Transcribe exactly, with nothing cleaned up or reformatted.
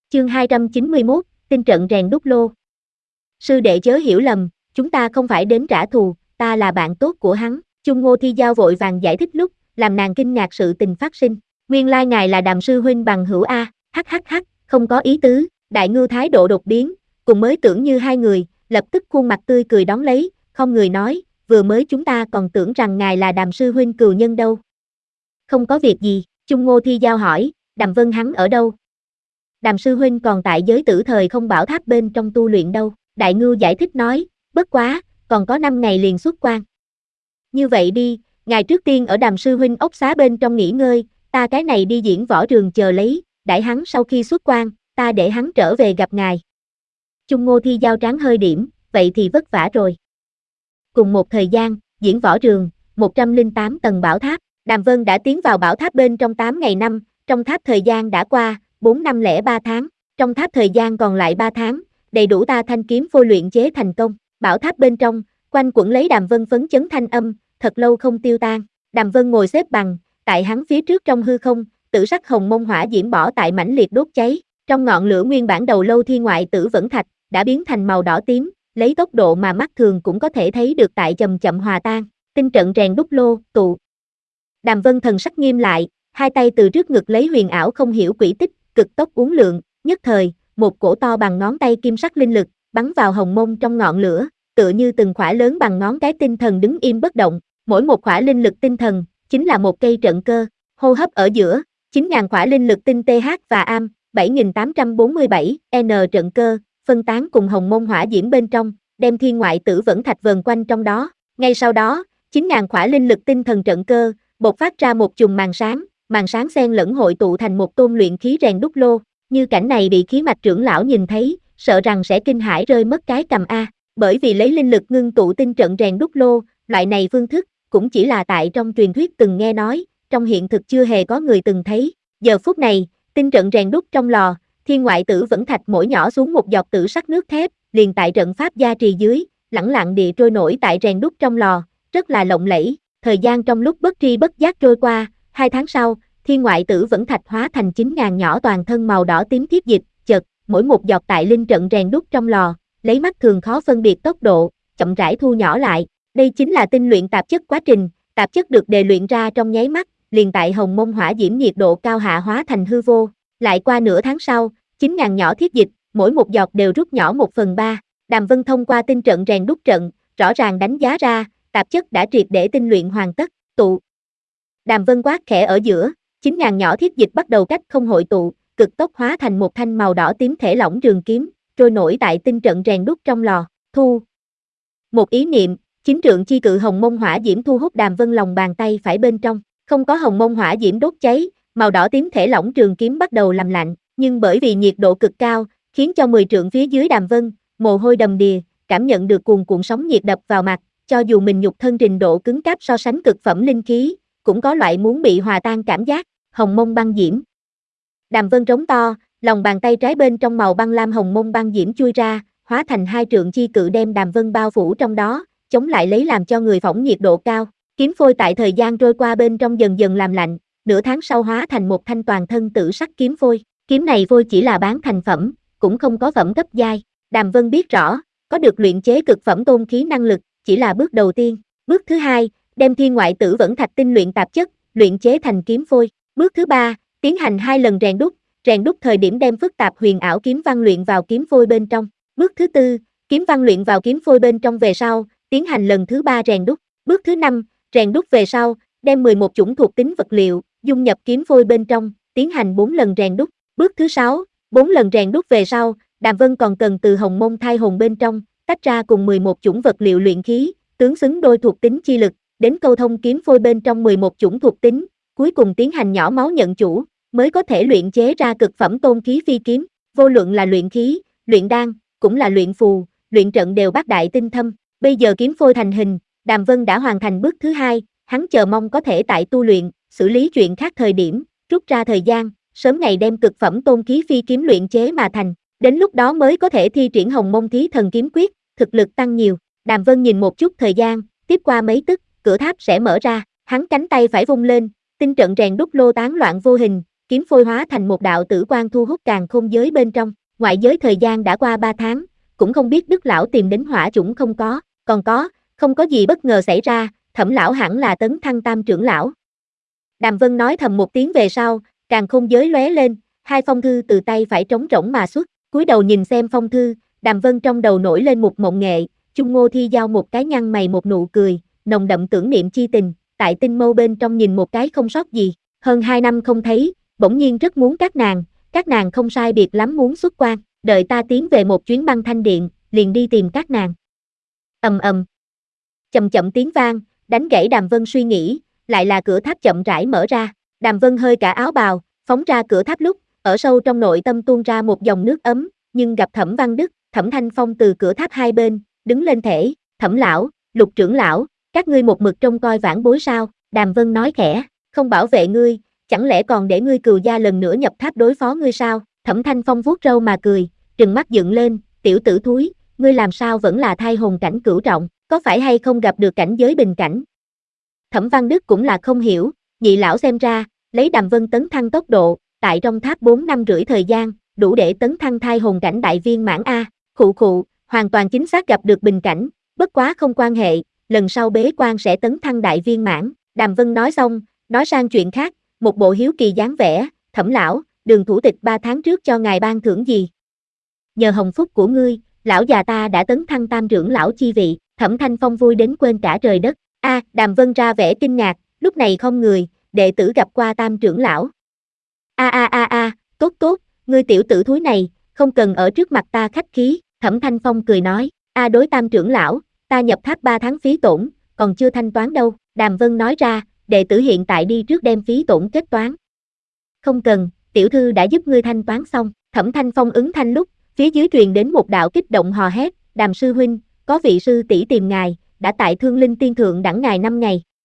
Chương hai trăm chín mươi mốt, tinh trận rèn đúc lô. Sư đệ chớ hiểu lầm, chúng ta không phải đến trả thù, ta là bạn tốt của hắn. Chung Ngô Thi Giao vội vàng giải thích lúc, làm nàng kinh ngạc sự tình phát sinh. Nguyên lai ngài là Đàm sư huynh bằng hữu a, hắc hắc hắc, không có ý tứ. Đại Ngưu thái độ đột biến, cùng mới tưởng như hai người, lập tức khuôn mặt tươi cười đón lấy, không người nói, vừa mới chúng ta còn tưởng rằng ngài là Đàm sư huynh cừu nhân đâu. Không có việc gì, Chung Ngô Thi Giao hỏi, Đàm Vân hắn ở đâu? Đàm sư huynh còn tại giới tử thời không bảo tháp bên trong tu luyện đâu. Đại Ngưu giải thích nói, bất quá, còn có năm ngày liền xuất quan. Như vậy đi, ngài trước tiên ở Đàm sư huynh ốc xá bên trong nghỉ ngơi, ta cái này đi diễn võ trường chờ lấy, đãi hắn sau khi xuất quan, ta để hắn trở về gặp ngài. Chung Ngô Thi Giao trán hơi điểm, vậy thì vất vả rồi. Cùng một thời gian, diễn võ trường, một trăm lẻ tám tầng bảo tháp, Đàm Vân đã tiến vào bảo tháp bên trong tám ngày năm, trong tháp thời gian đã qua bốn năm lẻ ba tháng, trong tháp thời gian còn lại ba tháng, đầy đủ ta thanh kiếm phôi luyện chế thành công. Bảo tháp bên trong, quanh quẩn lấy Đàm Vân phấn chấn thanh âm, thật lâu không tiêu tan. Đàm Vân ngồi xếp bằng, tại hắn phía trước trong hư không, tử sắc hồng mông hỏa diễm bỏ tại mãnh liệt đốt cháy, trong ngọn lửa nguyên bản đầu lâu thiên ngoại tử vẫn thạch, đã biến thành màu đỏ tím, lấy tốc độ mà mắt thường cũng có thể thấy được tại chậm chậm hòa tan. Tinh trận rèn đúc lô, tụ. Đàm Vân thần sắc nghiêm lại, hai tay từ trước ngực lấy huyền ảo không hiểu quỹ tích, cực tốc uốn lượn, nhất thời, một cổ to bằng ngón tay kim sắc linh lực, bắn vào hồng mông trong ngọn lửa, tựa như từng khỏa lớn bằng ngón cái tinh thần đứng im bất động, mỗi một khỏa linh lực tinh thần, chính là một cây trận cơ, hô hấp ở giữa, chín nghìn khỏa linh lực tinh tê hát và am, bảy nghìn tám trăm bốn mươi bảy N trận cơ, phân tán cùng hồng mông hỏa diễm bên trong, đem thiên ngoại tử vẫn thạch vờn quanh trong đó, ngay sau đó, chín nghìn khỏa linh lực tinh thần trận cơ, bộc phát ra một chùm màn sáng, màn sáng xen lẫn hội tụ thành một tôn luyện khí rèn đúc lô, như cảnh này bị khí mạch trưởng lão nhìn thấy, sợ rằng sẽ kinh hãi rơi mất cái cầm a, bởi vì lấy linh lực ngưng tụ tinh trận rèn đúc lô, loại này phương thức, cũng chỉ là tại trong truyền thuyết từng nghe nói, trong hiện thực chưa hề có người từng thấy. Giờ phút này, tinh trận rèn đúc trong lò, thiên ngoại tử vẫn thạch mỗi nhỏ xuống một giọt tử sắc nước thép, liền tại trận pháp gia trì dưới, lẳng lặng địa trôi nổi tại rèn đúc trong lò, rất là lộng lẫy. Thời gian trong lúc bất tri bất giác trôi qua, hai tháng sau, thiên ngoại tử vẫn thạch hóa thành chín nghìn nhỏ toàn thân màu đỏ tím thiết dịch, chật, mỗi một giọt tại linh trận rèn đúc trong lò, lấy mắt thường khó phân biệt tốc độ, chậm rãi thu nhỏ lại. Đây chính là tinh luyện tạp chất quá trình, tạp chất được đề luyện ra trong nháy mắt, liền tại hồng mông hỏa diễm nhiệt độ cao hạ hóa thành hư vô. Lại qua nửa tháng sau, chín nghìn nhỏ thiết dịch, mỗi một giọt đều rút nhỏ một phần ba. Đàm Vân thông qua tinh trận rèn đúc trận, rõ ràng đánh giá ra, tạp chất đã triệt để tinh luyện hoàn tất, tụ. Đàm Vân quát khẽ ở giữa, chín nghìn nhỏ thiết dịch bắt đầu cách không hội tụ, cực tốc hóa thành một thanh màu đỏ tím thể lỏng trường kiếm, trôi nổi tại tinh trận rèn đúc trong lò, thu. Một ý niệm, chín trượng chi cự hồng mông hỏa diễm thu hút Đàm Vân lòng bàn tay phải bên trong, không có hồng mông hỏa diễm đốt cháy, màu đỏ tím thể lỏng trường kiếm bắt đầu làm lạnh, nhưng bởi vì nhiệt độ cực cao, khiến cho mười trượng phía dưới Đàm Vân, mồ hôi đầm đìa, cảm nhận được cuồn cuộn sóng nhiệt đập vào mặt, cho dù mình nhục thân trình độ cứng cáp so sánh cực phẩm linh khí, cũng có loại muốn bị hòa tan cảm giác, hồng mông băng diễm. Đàm Vân trống to, lòng bàn tay trái bên trong màu băng lam hồng mông băng diễm chui ra, hóa thành hai trượng chi cự đem Đàm Vân bao phủ trong đó, chống lại lấy làm cho người phỏng nhiệt độ cao. Kiếm phôi tại thời gian trôi qua bên trong dần dần làm lạnh, nửa tháng sau hóa thành một thanh toàn thân tử sắc kiếm phôi. Kiếm này phôi chỉ là bán thành phẩm, cũng không có phẩm cấp giai. Đàm Vân biết rõ, có được luyện chế cực phẩm tôn khí năng lực, chỉ là bước đầu tiên. Bước thứ hai, đem thiên ngoại tử vẫn thạch tinh luyện tạp chất, luyện chế thành kiếm phôi. Bước thứ ba, tiến hành hai lần rèn đúc, rèn đúc thời điểm đem phức tạp huyền ảo kiếm văn luyện vào kiếm phôi bên trong. Bước thứ tư, kiếm văn luyện vào kiếm phôi bên trong về sau, tiến hành lần thứ ba rèn đúc. Bước thứ năm, rèn đúc về sau, đem mười một chủng thuộc tính vật liệu, dung nhập kiếm phôi bên trong, tiến hành bốn lần rèn đúc. Bước thứ sáu, bốn lần rèn đúc về sau, Đàm Vân còn cần từ hồng mông thai hồn bên trong, tách ra cùng mười một chủng vật liệu luyện khí, tướng xứng đôi thuộc tính chi lực, đến câu thông kiếm phôi bên trong mười một chủng thuộc tính, cuối cùng tiến hành nhỏ máu nhận chủ, mới có thể luyện chế ra cực phẩm tôn khí phi kiếm. Vô luận là luyện khí, luyện đan, cũng là luyện phù, luyện trận đều bác đại tinh thâm. Bây giờ kiếm phôi thành hình, Đàm Vân đã hoàn thành bước thứ hai, hắn chờ mong có thể tại tu luyện, xử lý chuyện khác thời điểm, rút ra thời gian, sớm ngày đem cực phẩm tôn khí phi kiếm luyện chế mà thành, đến lúc đó mới có thể thi triển hồng mông thí thần kiếm quyết, thực lực tăng nhiều. Đàm Vân nhìn một chút thời gian, tiếp qua mấy tức, cửa tháp sẽ mở ra, hắn cánh tay phải vung lên, tinh trận rèn đúc lô tán loạn vô hình, kiếm phôi hóa thành một đạo tử quang thu hút càn khôn giới bên trong. Ngoại giới thời gian đã qua ba tháng, cũng không biết Đức lão tìm đến hỏa chủng không có, còn có, không có gì bất ngờ xảy ra, Thẩm lão hẳn là tấn thăng tam trưởng lão. Đàm Vân nói thầm một tiếng về sau, càn khôn giới lóe lên, hai phong thư từ tay phải trống rỗng mà xuất, cúi đầu nhìn xem phong thư, Đàm Vân trong đầu nổi lên một mộng nghệ, Chung Ngô Thi Giao một cái nhăn mày một nụ cười, nồng đậm tưởng niệm chi tình, tại tinh mâu bên trong nhìn một cái không sót gì, hơn hai năm không thấy, bỗng nhiên rất muốn các nàng, các nàng không sai biệt lắm muốn xuất quan, đợi ta tiến về một chuyến băng thanh điện, liền đi tìm các nàng. Ầm ầm. Chậm chậm tiếng vang, đánh gãy Đàm Vân suy nghĩ, lại là cửa tháp chậm rãi mở ra, Đàm Vân hơi cả áo bào, phóng ra cửa tháp lúc, ở sâu trong nội tâm tuôn ra một dòng nước ấm, nhưng gặp Thẩm Văn Đức, Thẩm Thanh Phong từ cửa tháp hai bên, đứng lên thể, Thẩm lão, Lục trưởng lão, các ngươi một mực trông coi vãn bối sao, Đàm Vân nói khẽ, không bảo vệ ngươi, chẳng lẽ còn để ngươi cừu gia lần nữa nhập tháp đối phó ngươi sao, Thẩm Thanh Phong vuốt râu mà cười, trừng mắt dựng lên, tiểu tử thúi, ngươi làm sao vẫn là thai hồn cảnh cửu trọng, có phải hay không gặp được cảnh giới bình cảnh. Thẩm Văn Đức cũng là không hiểu, nhị lão xem ra, lấy Đàm Vân tấn thăng tốc độ, tại trong tháp bốn năm rưỡi thời gian, đủ để tấn thăng thai hồn cảnh đại viên mãn A, khụ khụ, hoàn toàn chính xác gặp được bình cảnh, bất quá không quan hệ, lần sau bế quan sẽ tấn thăng đại viên mãn, Đàm Vân nói xong, nói sang chuyện khác, một bộ hiếu kỳ dáng vẻ, Thẩm lão, Đường thủ tịch ba tháng trước cho ngài ban thưởng gì? Nhờ hồng phúc của ngươi, lão già ta đã tấn thăng tam trưởng lão chi vị, Thẩm Thanh Phong vui đến quên cả trời đất, a, Đàm Vân ra vẻ kinh ngạc, lúc này không người, đệ tử gặp qua tam trưởng lão. A a a a, tốt tốt, ngươi tiểu tử thúi này, không cần ở trước mặt ta khách khí, Thẩm Thanh Phong cười nói, a đối tam trưởng lão, ta nhập tháp ba tháng phí tổn, còn chưa thanh toán đâu, Đàm Vân nói ra, đệ tử hiện tại đi trước đem phí tổn kết toán. Không cần, tiểu thư đã giúp ngươi thanh toán xong, Thẩm Thanh Phong ứng thanh lúc, phía dưới truyền đến một đạo kích động hò hét, Đàm sư huynh, có vị sư tỷ tìm ngài, đã tại Thương Linh Tiên thượng đẳng ngài năm ngày,